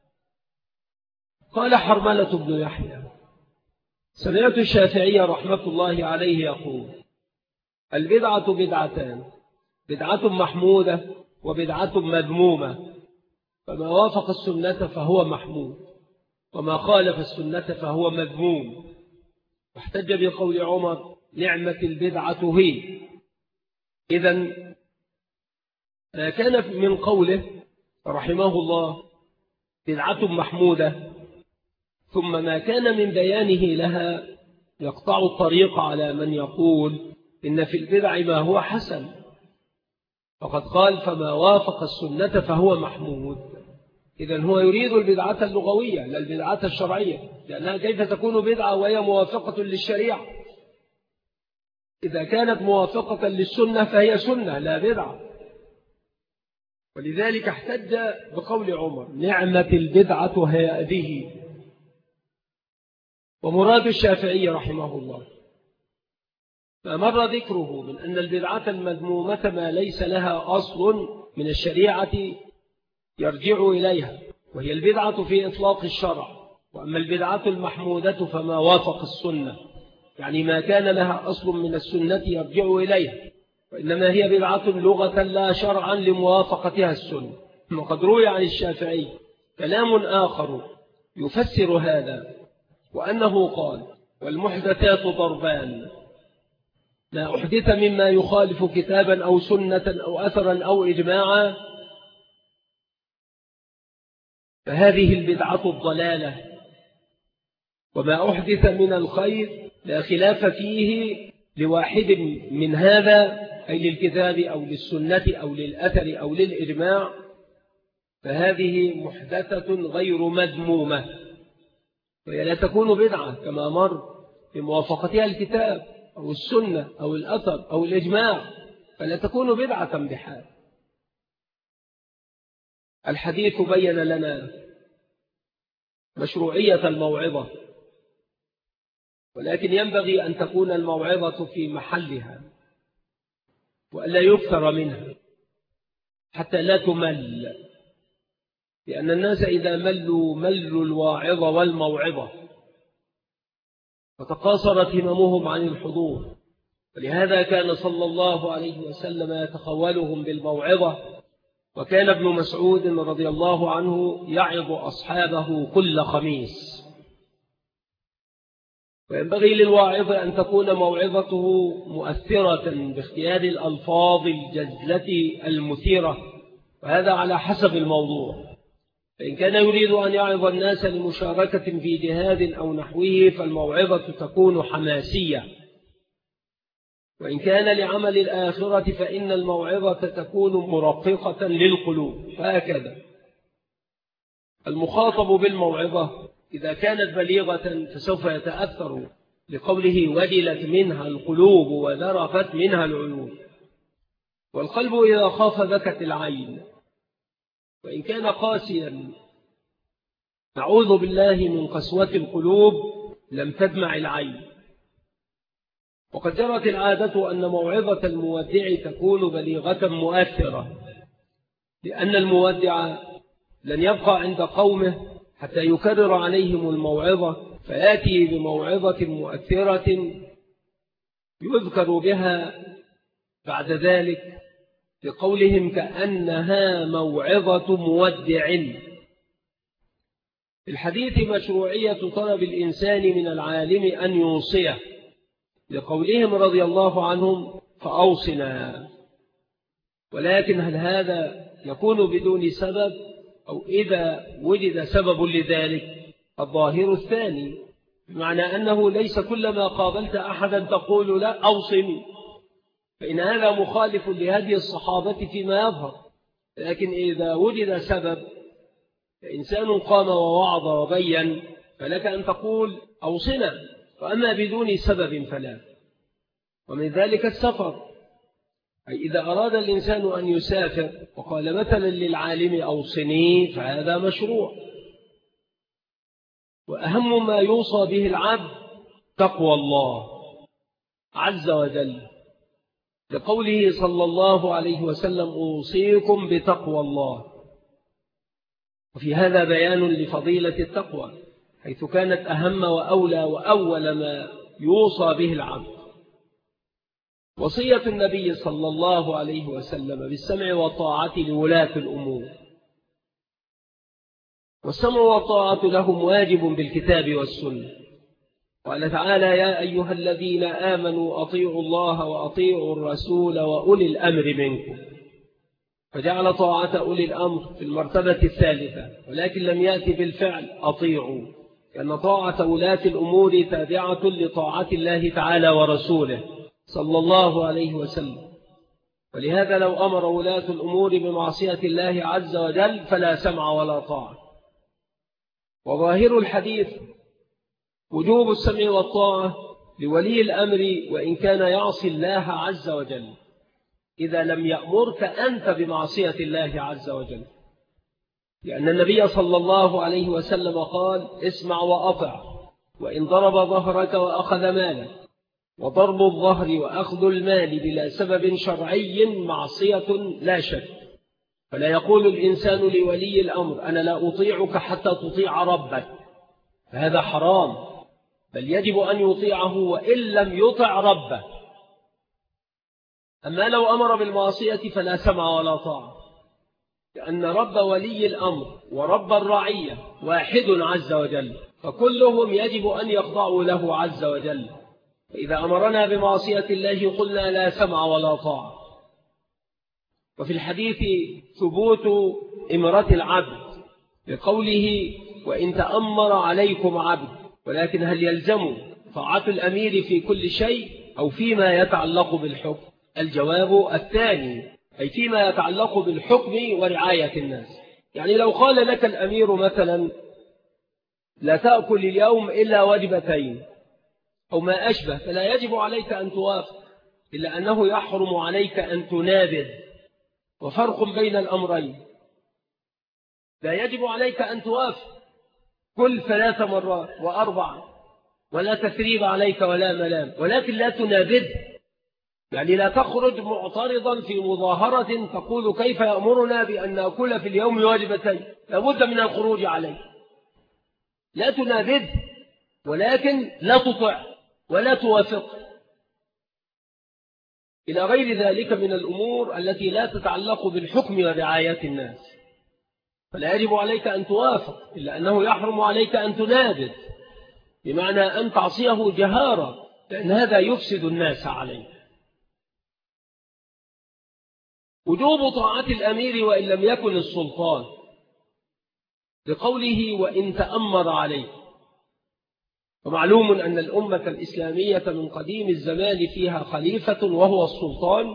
قال حرملة بن يحيى: سمعت الشافعي رحمة الله عليه يقول: البدعة بدعتان، بدعة محمودة وبدعة مذمومة، فما وافق السنة فهو محمود، وما خالف السنة فهو مذموم. واحتج بقول عمر: نعمة البدعة هي. إذن ما كان من قوله رحمه الله بدعة محمودة، ثم ما كان من بيانه لها يقطع الطريق على من يقول إن في البدع ما هو حسن، فقد قال: فما وافق السنة فهو محمود. إذن هو يريد البدعة اللغوية لا البدعة الشرعية، لأنها كيف تكون بدعة وهي موافقة للشريعة؟ إذا كانت موافقة للسنة فهي سنة لا بدعة. ولذلك احتج بقول عمر: نعمة البدعة هذه. ومراد الشافعي رحمه الله ما مر ذكره من أن البدعة المذمومة ما ليس لها أصل من الشريعة يرجع إليها، وهي البدعة في إطلاق الشرع. وأما البدعة المحمودة فما وافق السنة، يعني ما كان لها أصل من السنة يرجع إليها، وإنما هي بدعة لغة لا شرعا لموافقتها السنة. وقد روي عن الشافعي كلام آخر يفسر هذا، وأنه قال: والمحدثات ضربان، ما أحدث مما يخالف كتابا أو سنة أو أثرا أو إجماعا فهذه البدعة الضلالة، وما أحدث من الخير لا خلاف فيه لواحد من هذا، أي للكتاب أو للسنة أو للأثر أو للإجماع، فهذه محدثة غير مذمومة، وهي لا تكون بدعة كما مر بموافقتها الكتاب أو السنة أو الأثر أو الإجماع، فلا تكون بدعة بحال. الحديث بين لنا مشروعية الموعظة، ولكن ينبغي أن تكون الموعظة في محلها وألا يكثر منها حتى لا تمل، لأن الناس إذا ملوا الواعظة والموعظة فتقاصرت هممهم عن الحضور. ولهذا كان صلى الله عليه وسلم يتخولهم بالموعظة، وكان ابن مسعود رضي الله عنه يعظ أصحابه كل خميس. وينبغي للواعظ أن تكون موعظته مؤثرة باختيار الألفاظ الجزلة المثيرة، وهذا على حسب الموضوع. فإن كان يريد أن يعظ الناس لمشاركة في جهاد أو نحوه فالموعظة تكون حماسية، وإن كان لعمل الآخرة فإن الموعظة تكون مرققة للقلوب. هكذا المخاطب بالموعظة إذا كانت بليغة فسوف يتأثر لقوله: وجلت منها القلوب وذرفت منها العيون. والقلب إذا خاف بكت العين، وإن كان قاسيا نعوذ بالله من قسوة القلوب لم تدمع العين. وقد جرت العادة أن موعظة المودع تكون بليغة مؤثرة، لأن المودع لن يبقى عند قومه حتى يكرر عليهم الموعظة، فيأتي بموعظة مؤثرة يذكر بها بعد ذلك لقولهم كأنها موعظة مودع. الحديث مشروعية طلب الإنسان من العالم أن يوصيه، لقولهم رضي الله عنهم: فأوصنا. ولكن هل هذا يكون بدون سبب أو إذا وجد سبب لذلك؟ الظاهر الثاني، بمعنى أنه ليس كلما قابلت أحدا تقول: لا أوصني، فإن هذا مخالف لهدي الصحابة فيما يظهر. لكن إذا وجد سبب، فإنسان قام ووعظ وبين، فلك أن تقول: أوصنا. وأما بدون سبب فلا. ومن ذلك السفر، أي إذا أراد الإنسان أن يسافر وقال مثلا للعالم: أوصني، فهذا مشروع. وأهم ما يوصى به العبد تقوى الله عز وجل، لقوله صلى الله عليه وسلم: أوصيكم بتقوى الله. وفي هذا بيان لفضيلة التقوى، حيث كانت أهم وأولى وأول ما يوصى به العبد. وصية النبي صلى الله عليه وسلم بالسمع والطاعة لولاة الأمور، والسمع والطاعة لهم واجب بالكتاب والسنة. قال تعالى: يا أيها الذين آمنوا أطيعوا الله وأطيعوا الرسول وأولي الأمر منكم، فجعل طاعة أولي الأمر في المرتبة الثالثة، ولكن لم يأتي بالفعل أطيعوا، لأن طاعة ولاة الأمور تابعة لطاعة الله تعالى ورسوله صلى الله عليه وسلم. ولهذا لو أمر ولاة الأمور بمعصية الله عز وجل فلا سمع ولا طاعة. وظاهر الحديث وجوب السمع والطاعة لولي الأمر وإن كان يعصي الله عز وجل، إذا لم يأمرك أنت بمعصية الله عز وجل، لأن النبي صلى الله عليه وسلم قال: اسمع وأطع، وإن ضرب ظهرك وأخذ مالك. وضرب الظهر وأخذ المال بلا سبب شرعي معصية لا شك. فلا يقول الإنسان لولي الأمر: أنا لا أطيعك حتى تطيع ربك، فهذا حرام، بل يجب أن يطيعه وإن لم يطع ربه. أما لو أمر بالمعصية فلا سمع ولا طاعة، لأن رب ولي الأمر ورب الرعية واحد عز وجل، فكلهم يجب أن يخضعوا له عز وجل. فإذا أمرنا بمعصية الله قلنا لا سمع ولا طاعة. وفي الحديث ثبوت إمرة العبد بقوله وإن تأمر عليكم عبد، ولكن هل يلزم طاعة الأمير في كل شيء أو فيما يتعلق بالحكم؟ الجواب الثاني، أي فيما يتعلق بالحكم ورعاية الناس. يعني لو قال لك الأمير مثلا لا تأكل اليوم إلا وجبتين أو ما أشبه، فلا يجب عليك أن توافق، إلا أنه يحرم عليك أن تنابذ، وفرق بين الأمرين. لا يجب عليك أن توافق كل 3 مرات و4، ولا تثريب عليك ولا ملام، ولكن لا تنابذ، يعني لا تخرج معترضا في مظاهرة تقول كيف يأمرنا بأن نأكل في اليوم وجبتين، لابد من الخروج عليه. لا تنابذ، ولكن لا تطع ولا توافق، إلى غير ذلك من الأمور التي لا تتعلق بالحكم ورعاية الناس. فلا يجب عليك أن توافق، إلا أنه يحرم عليك أن تنابذ، بمعنى أن تعصيه جهارا، لأن هذا يفسد الناس عليه. وجوب طاعة الأمير وإن لم يكن السلطان، لقوله وإن تأمر عليه. ومعلوم أن الأمة الإسلامية من قديم الزمان فيها خليفة وهو السلطان،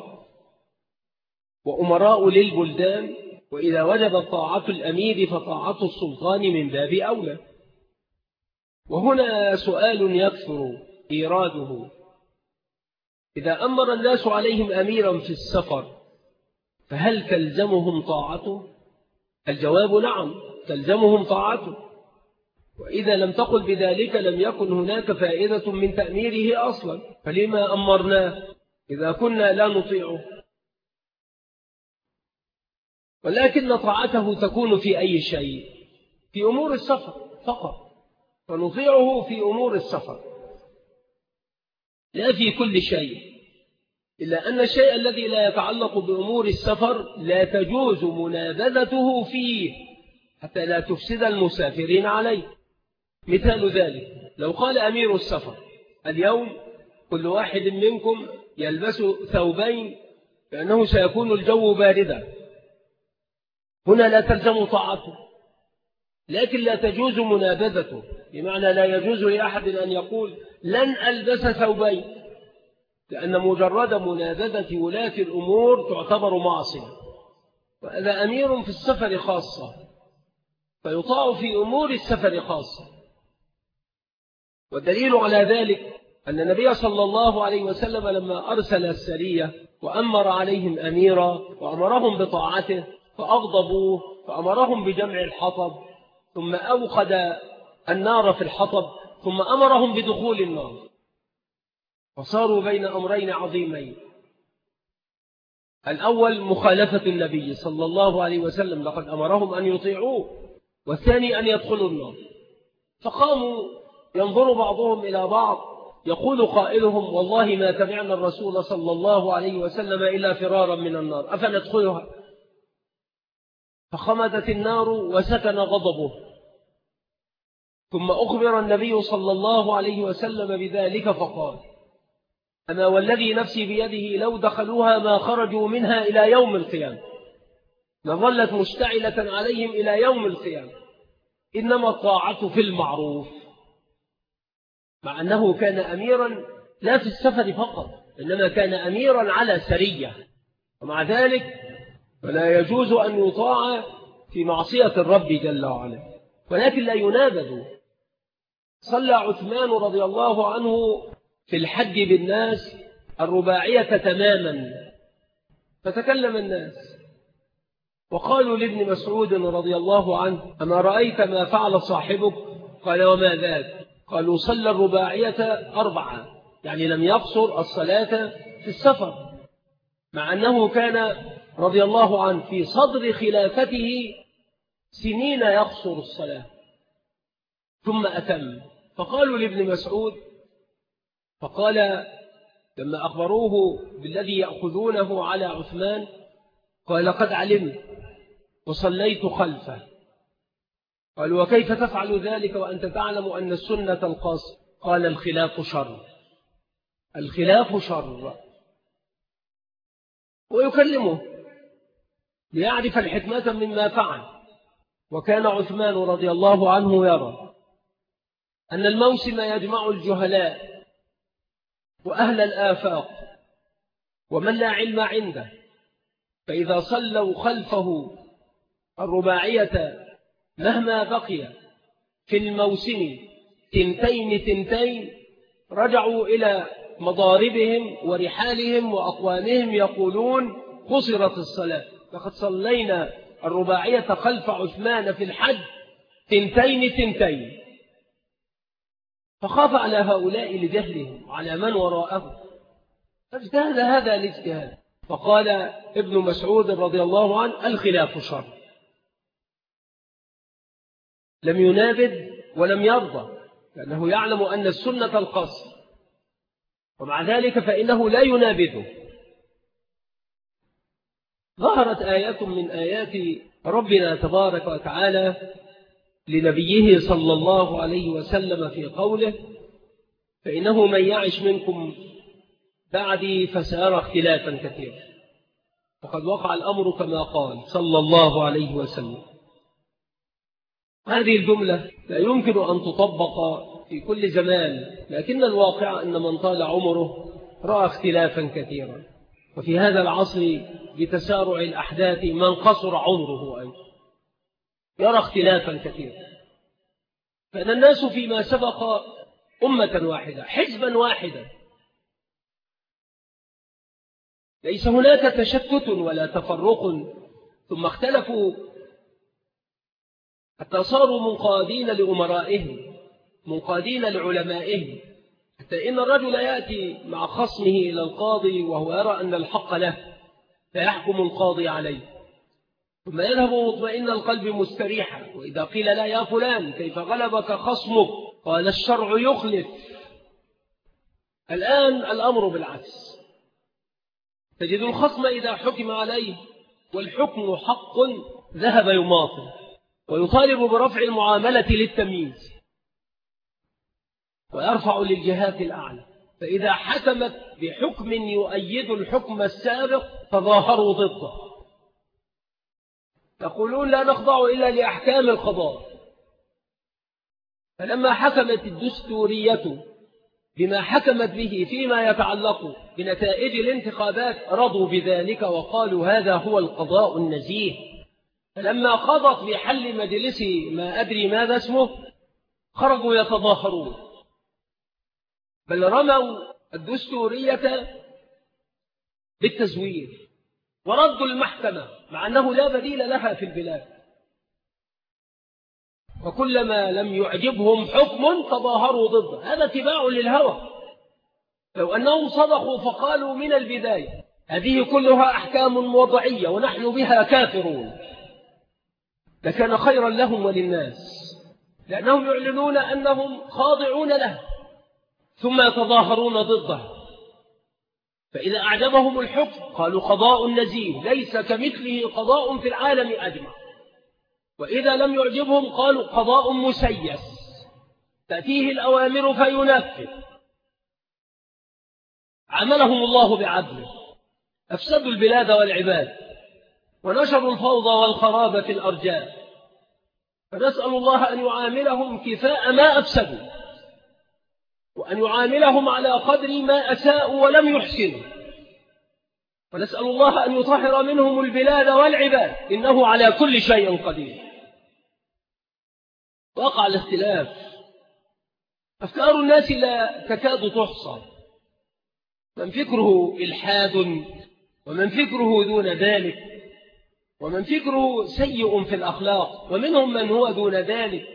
وأمراء للبلدان، وإذا وجبت طاعة الأمير فطاعة السلطان من باب أولى. وهنا سؤال يكثر إيراده: إذا أمر الناس عليهم أميرا في السفر فهل تلزمهم طاعته؟ الجواب نعم، تلزمهم طاعته. وإذا لم تقل بذلك لم يكن هناك فائدة من تأميره أصلا، فلما أمرناه إذا كنا لا نطيعه؟ ولكن طاعته تكون في أي شيء؟ في أمور السفر فقط، فنطيعه في أمور السفر لا في كل شيء، إلا أن الشيء الذي لا يتعلق بأمور السفر لا تجوز منابذته فيه حتى لا تفسد المسافرين عليه. مثال ذلك لو قال أمير السفر اليوم كل واحد منكم يلبس ثوبين لأنه سيكون الجو باردا، هنا لا تلزم طاعته، لكن لا تجوز منابذته، بمعنى لا يجوز لأحد أن يقول لن ألبس ثوبين، لأن مجرد منابذة ولاة الأمور تعتبر معصية. وهذا أمير في السفر خاصة، فيطاع في أمور السفر خاصة. والدليل على ذلك أن النبي صلى الله عليه وسلم لما أرسل السرية وأمر عليهم أميرا وأمرهم بطاعته فأغضبوه، فأمرهم بجمع الحطب، ثم أوقد النار في الحطب، ثم أمرهم بدخول النار، وصاروا بين أمرين عظيمين: الأول مخالفة النبي صلى الله عليه وسلم، لقد أمرهم أن يطيعوه، والثاني أن يدخلوا النار. فقاموا ينظر بعضهم إلى بعض، يقول قائلهم والله ما تبعنا الرسول صلى الله عليه وسلم إلا فرارا من النار، أفندخلها؟ فخمدت النار وسكن غضبه، ثم أخبر النبي صلى الله عليه وسلم بذلك فقال: أما والذي نفسي بيده لو دخلوها ما خرجوا منها إلى يوم القيامة، لظلت مشتعلة عليهم إلى يوم القيامة. إنما الطاعة في المعروف، مع أنه كان أميرا لا في السفر فقط، إنما كان أميرا على سرية، ومع ذلك فلا يجوز أن يطاع في معصية الرب جل وعلا، ولكن لا ينابذ. صلى عثمان رضي الله عنه في الحج بالناس الرباعية تماما، فتكلم الناس وقالوا لابن مسعود رضي الله عنه: أما رأيت ما فعل صاحبك؟ قال: وما ذاك؟ قالوا: صلى الرباعية 4، يعني لم يقصر الصلاة في السفر، مع أنه كان رضي الله عنه في صدر خلافته سنين يقصر الصلاة، ثم أتم. فقالوا لابن مسعود، فقال لما أخبروه بالذي يأخذونه على عثمان قال قد علمت وصليت خلفه. قالوا وكيف تفعل ذلك وأنت تعلم أن السنة القصر؟ قال الخلاف شر، الخلاف شر. ويكلمه ليعرف الحكمة مما فعل. وكان عثمان رضي الله عنه يرى أن الموسم يجمع الجهلاء وأهل الآفاق ومن لا علم عنده، فإذا صلوا خلفه الرباعية مهما بقي في الموسم تنتين رجعوا إلى مضاربهم ورحالهم وأقوامهم يقولون قصرت الصلاة، لقد صلينا الرباعية خلف عثمان في الحج تنتين. فخاف على هؤلاء لجهلهم على من وراءهم، فاجتهد هذا الاجتهاد. فقال ابن مسعود رضي الله عنه الخلاف شر. لم ينابذ ولم يرضى، لأنه يعلم أن السنة القصر، ومع ذلك فإنه لا ينابذه. ظهرت آيات من آيات ربنا تبارك وتعالى لنبيه صلى الله عليه وسلم في قوله فإنه من يعش منكم بعدي فسيرى اختلافا كثيرا. وقد وقع الأمر كما قال صلى الله عليه وسلم. هذه الجملة لا يمكن أن تطبق في كل زمان، لكن الواقع أن من طال عمره رأى اختلافا كثيرا. وفي هذا العصر بتسارع الأحداث من قصر عمره أيضا يرى اختلافا كثيرا. فإن الناس فيما سبق أمة واحدة حزبا واحدا، ليس هناك تشتت ولا تفرق، ثم اختلفوا حتى صاروا منقادين لأمرائهم، منقادين لعلمائهم، حتى إن الرجل يأتي مع خصمه إلى القاضي وهو يرى أن الحق له فيحكم القاضي عليه، ثم يذهب مطمئن القلب مستريحا، وإذا قيل لا يا فلان كيف غلبك خصمك قال الشرع يخلف. الآن الأمر بالعكس، تجد الخصم إذا حكم عليه والحكم حق ذهب يماطل ويطالب برفع المعاملة للتمييز ويرفع للجهات الأعلى، فإذا حكمت بحكم يؤيد الحكم السابق فظاهروا ضده، يقولون لا نخضع إلا لأحكام القضاء. فلما حكمت الدستورية بما حكمت به فيما يتعلق بنتائج الانتخابات رضوا بذلك وقالوا هذا هو القضاء النزيه. فلما قضت بحل مجلس ما أدري ماذا اسمه خرجوا يتظاهرون، بل رموا الدستورية بالتزوير وردوا المحكمة مع أنه لا بديل لها في البلاد. وكلما لم يعجبهم حكم تظاهروا ضده، هذا اتباع للهوى. لو أنهم صدقوا فقالوا من البداية هذه كلها أحكام وضعية ونحن بها كافرون لكان خيرا لهم وللناس، لأنهم يعلنون أنهم خاضعون له ثم يتظاهرون ضده. فإذا أعجبهم الحكم قالوا قضاء نزيه ليس كمثله قضاء في العالم أجمع، وإذا لم يعجبهم قالوا قضاء مسيس تأتيه الأوامر فينفذ. عملهم الله بعدله، أفسدوا البلاد والعباد ونشروا الفوضى والخراب في الأرجاء، فنسأل الله أن يعاملهم كفاء ما أفسدوا، وأن يعاملهم على قدر ما أساءوا ولم يحسنوا، ونسأل الله أن يطهر منهم البلاد والعباد إنه على كل شيء قدير. وقع الاختلاف، أفكار الناس لا تكاد تحصى، من فكره إلحاد ومن فكره دون ذلك ومن فكره سيء في الأخلاق ومنهم من هو دون ذلك.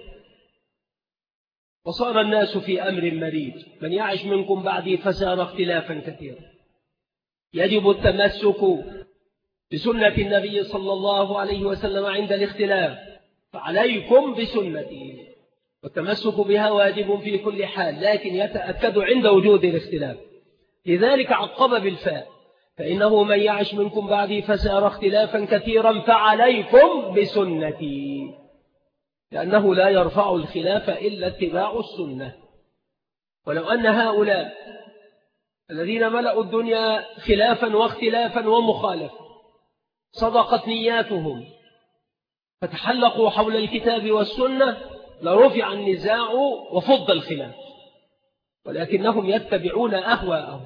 وصار الناس في أمر مريج، من يعش منكم بعدي فسار اختلافا كثيرا. يجب التمسك بسنة النبي صلى الله عليه وسلم عند الاختلاف، فعليكم بسنتي والتمسك بها واجب في كل حال، لكن يتأكد عند وجود الاختلاف. لذلك عقب بالفاء: فإنه من يعش منكم بعدي فسيرى اختلافا كثيرا فعليكم بسنتي، لأنه لا يرفع الخلاف إلا اتباع السنة. ولو أن هؤلاء الذين ملأوا الدنيا خلافا واختلافا ومخالفة صدقت نياتهم فتحلقوا حول الكتاب والسنة لرفع النزاع وفض الخلاف، ولكنهم يتبعون أهواءهم.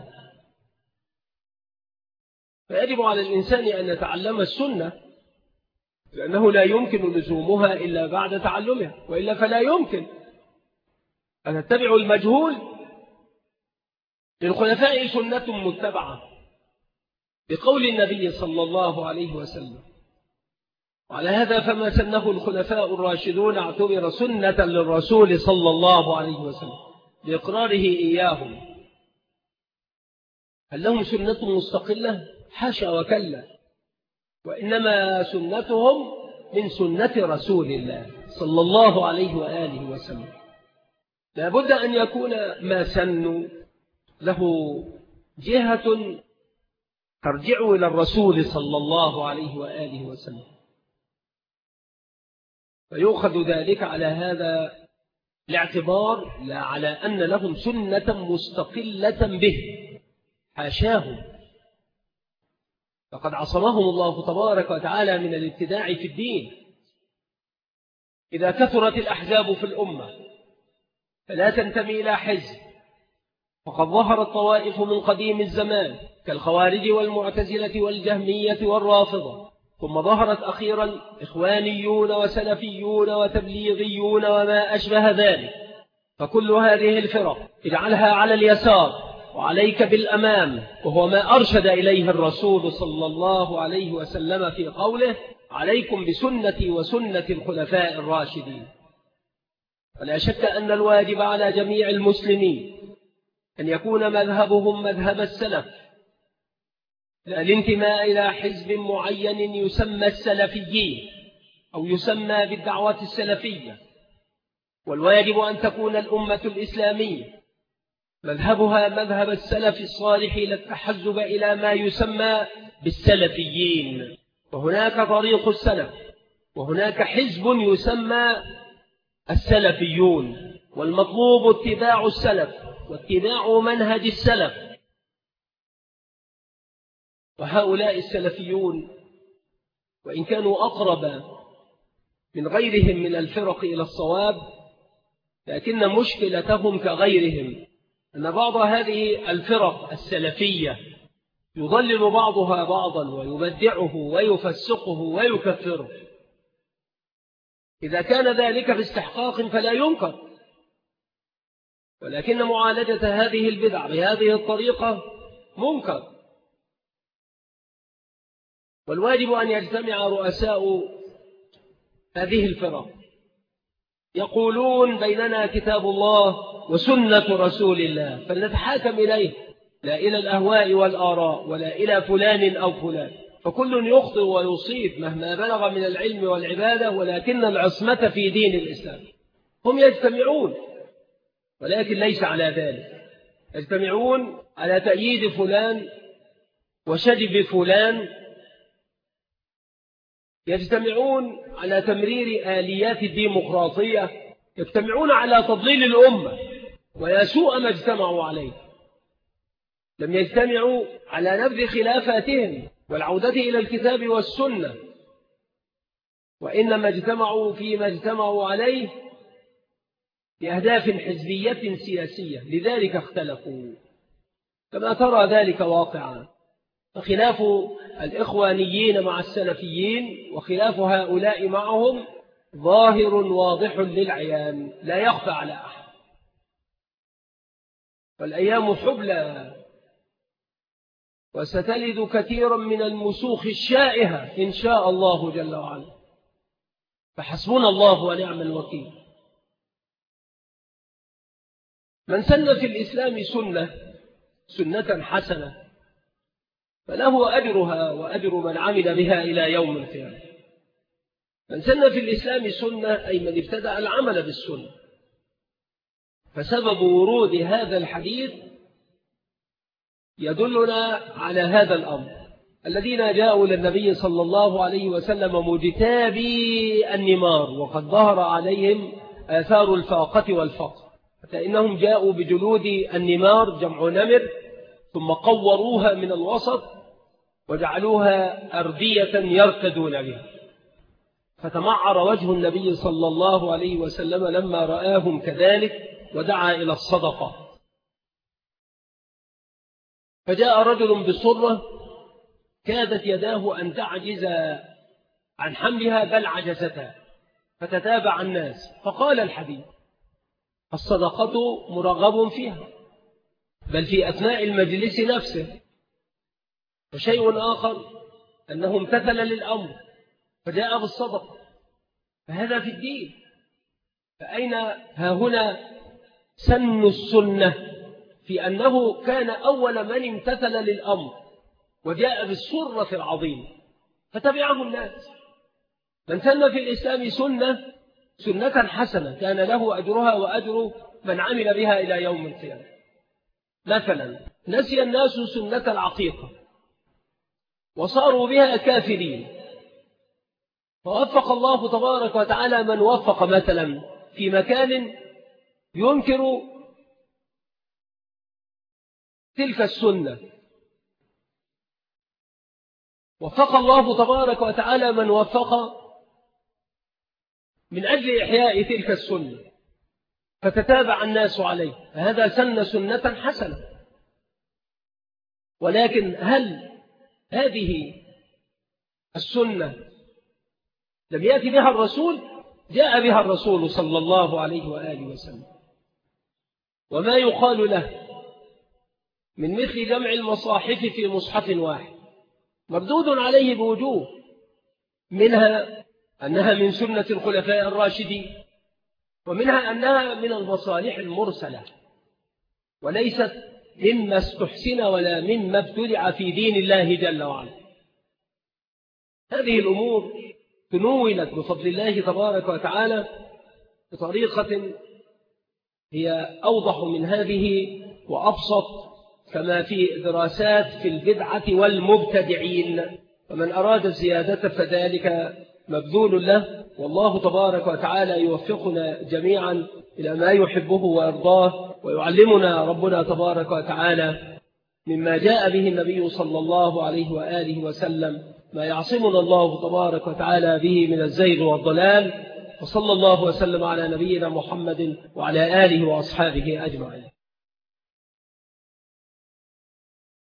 فيجب على الإنسان أن يتعلم السنة، لأنه لا يمكن لزومها إلا بعد تعلمها، وإلا فلا يمكن أن نتبع المجهول. للخلفاء سنة متبعة بقول النبي صلى الله عليه وسلم، وعلى هذا فما سنه الخلفاء الراشدون اعتبر سنة للرسول صلى الله عليه وسلم لإقراره إياهم. هل لهم سنة مستقلة؟ حاشا وكلا، وإنما سنتهم من سنة رسول الله صلى الله عليه وآله وسلم. لا بد أن يكون ما سنوا له جهة ترجع إلى الرسول صلى الله عليه وآله وسلم، فيؤخذ ذلك على هذا الاعتبار، لا على أن لهم سنة مستقلة به، حاشاهم، فقد عصمهم الله تبارك وتعالى من الابتداع في الدين. إذا كثرت الأحزاب في الأمة فلا تنتمي إلى حزب، وقد ظهرت طوائف من قديم الزمان كالخوارج والمعتزلة والجهمية والرافضة، ثم ظهرت أخيرا إخوانيون وسلفيون وتبليغيون وما أشبه ذلك. فكل هذه الفرق اجعلها على اليسار وعليك بالأمام، وهو ما أرشد إليه الرسول صلى الله عليه وسلم في قوله: عليكم بسنتي وسنة الخلفاء الراشدين. ولا شك أن الواجب على جميع المسلمين أن يكون مذهبهم مذهب السلف، لا الانتماء إلى حزب معين يسمى السلفيين أو يسمى بالدعوة السلفية. والواجب أن تكون الأمة الإسلامية مذهبها مذهب السلف الصالح، لا التحزب إلى ما يسمى بالسلفيين. وهناك طريق السلف، وهناك حزب يسمى السلفيون، والمطلوب اتباع السلف واتباع منهج السلف. وهؤلاء السلفيون وإن كانوا أقرب من غيرهم من الفرق إلى الصواب، لكن مشكلتهم كغيرهم أن بعض هذه الفرق السلفية يضلل بعضها بعضا ويبدعه ويفسقه ويكفره. إذا كان ذلك باستحقاق فلا ينكر، ولكن معالجة هذه البدع بهذه الطريقة منكر. والواجب أن يجتمع رؤساء هذه الفرق يقولون: بيننا كتاب الله وسنة رسول الله، فلنتحاكم إليه، لا إلى الأهواء والآراء ولا إلى فلان أو فلان، فكل يخطئ ويصيب مهما بلغ من العلم والعبادة، ولكن العصمة في دين الإسلام. هم يجتمعون ولكن ليس على ذلك، يجتمعون على تأييد فلان وشجب فلان، يجتمعون على تمرير آليات الديمقراطية، يجتمعون على تضليل الأمة، ويسوء ما اجتمعوا عليه. لم يجتمعوا على نبذ خلافاتهم والعودة إلى الكتاب والسنة، وإنما اجتمعوا فيما اجتمعوا عليه لأهداف حزبية سياسية، لذلك اختلفوا كما ترى ذلك واقعا. فخلاف الإخوانيين مع السلفيين وخلاف هؤلاء معهم ظاهر واضح للعيان، لا يخفى على أحد. فالأيام حبلى، وستلد كثيرا من المسوخ الشائهة إن شاء الله جل وعلا، فحسبنا الله ونعم الوكيل. من سن في الإسلام سنة حسنة فله أجرها وأجر من عمل بها إلى يوم القيامة. من سن في الإسلام سنة أي من ابتدأ العمل بالسنة، فسبب ورود هذا الحديث يدلنا على هذا الأمر. الذين جاءوا للنبي صلى الله عليه وسلم مجتابي النمار وقد ظهر عليهم آثار الفاقة والفقر، فإنهم جاءوا بجلود النمار جمع نمر ثم قوروها من الوسط وجعلوها أردية يركدون بها، فتمعر وجه النبي صلى الله عليه وسلم لما رآهم كذلك ودعا إلى الصدقة. فجاء رجل بصرة كادت يداه أن تعجز عن حملها بل عجزتها، فتتابع الناس فقال الحديث: الصدقة مرغب فيها بل في أثناء المجلس نفسه. وشيء آخر أنه امتثل للأمر فجاء بالصدقة، فهذا في الدين. فأين هنا سن السنة في أنه كان أول من امتثل للأمر وجاء بالسرة العظيمة فتبعه الناس. من سن في الإسلام سنة حسنة كان له أجرها وأجر من عمل بها إلى يوم القيامة. مثلا نسي الناس سنة العقيقة وصاروا بها كافرين، فوفق الله تبارك وتعالى من وفق مثلا في مكان ينكر تلك السنة، وفق الله تبارك وتعالى من وفق من أجل إحياء تلك السنة فتتابع الناس عليه، فهذا سنة حسنة. ولكن هل هذه السنة لم يأتي بها الرسول؟ جاء بها الرسول صلى الله عليه وآله وسلم، وما يقال له من مثل جمع المصاحف في مصحف واحد مردود عليه بوجوه، منها أنها من سنة الخلفاء الراشدين، ومنها أنها من المصالح المرسلة وليست مما استحسن ولا مما ابتدع في دين الله جل وعلا. هذه الأمور تنولت بفضل الله تبارك وتعالى بطريقة هي أوضح من هذه وأبسط، كما في دراسات في البدعة والمبتدعين، فمن أراد الزيادة فذلك مبذول له، والله تبارك وتعالى يوفقنا جميعا إلى ما يحبه ويرضاه، ويعلمنا ربنا تبارك وتعالى مما جاء به النبي صلى الله عليه وآله وسلم ما يعصمنا الله تبارك وتعالى به من الزيغ والضلال. وصلى الله وسلم على نبينا محمد وعلى آله وأصحابه أجمعين.